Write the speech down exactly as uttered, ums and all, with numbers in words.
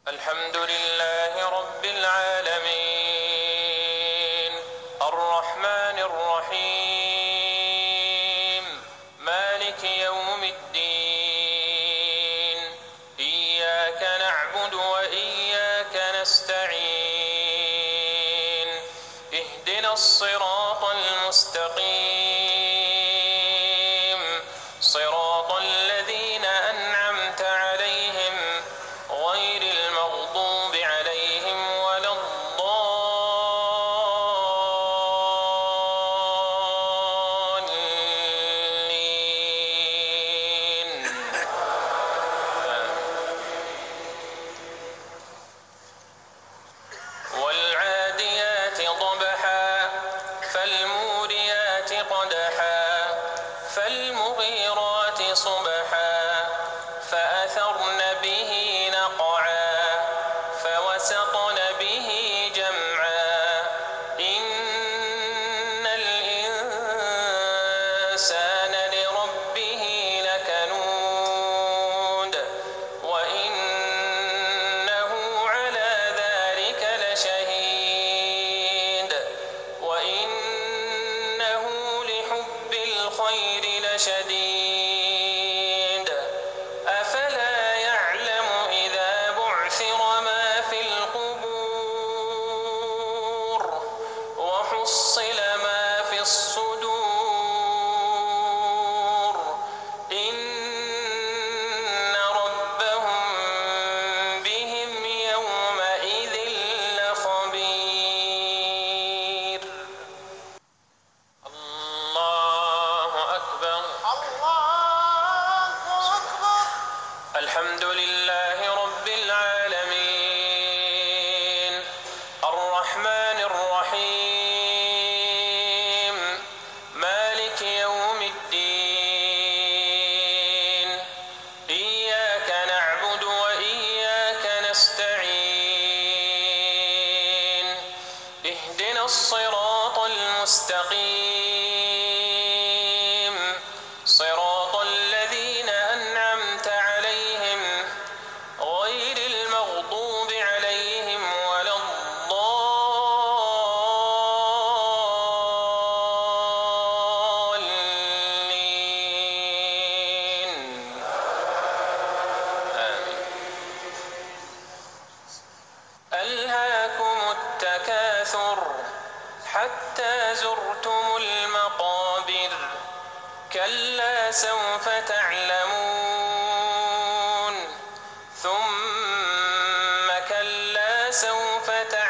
الحمد لله رب العالمين الرحمن الرحيم مالك يوم الدين إياك نعبد وإياك نستعين اهدنا الصراط المستقيم صراط الذين أنعمت عليهم غير المغضوب عليهم ولا الضالين. والعاديات ضبحا فالموريات قدحا فالمغيرات صبحا فأثرن به نقعا فوسطن به جمعا إن الإنسان لربه لكنود وإنه على ذلك لشهيد وإنه لحب الخير لشديد أفلا يعلم إذا بعثر ما في القبور وحصل ما في الصدور إن ربهم بهم يومئذ لخبير. الله أكبر. الله أكبر. الحمد لله رب العالمين الرحمن الرحيم مالك يوم الدين إياك نعبد وإياك نستعين اهدنا الصراط المستقيم صراط الذين أنعمت عليهم غير المغضوب عليهم ولا الضالين. آمين. ألهاكم التكاثر حتى زرتم المقابر كلا سوف تعلمون ثم كلا سوف تعلمون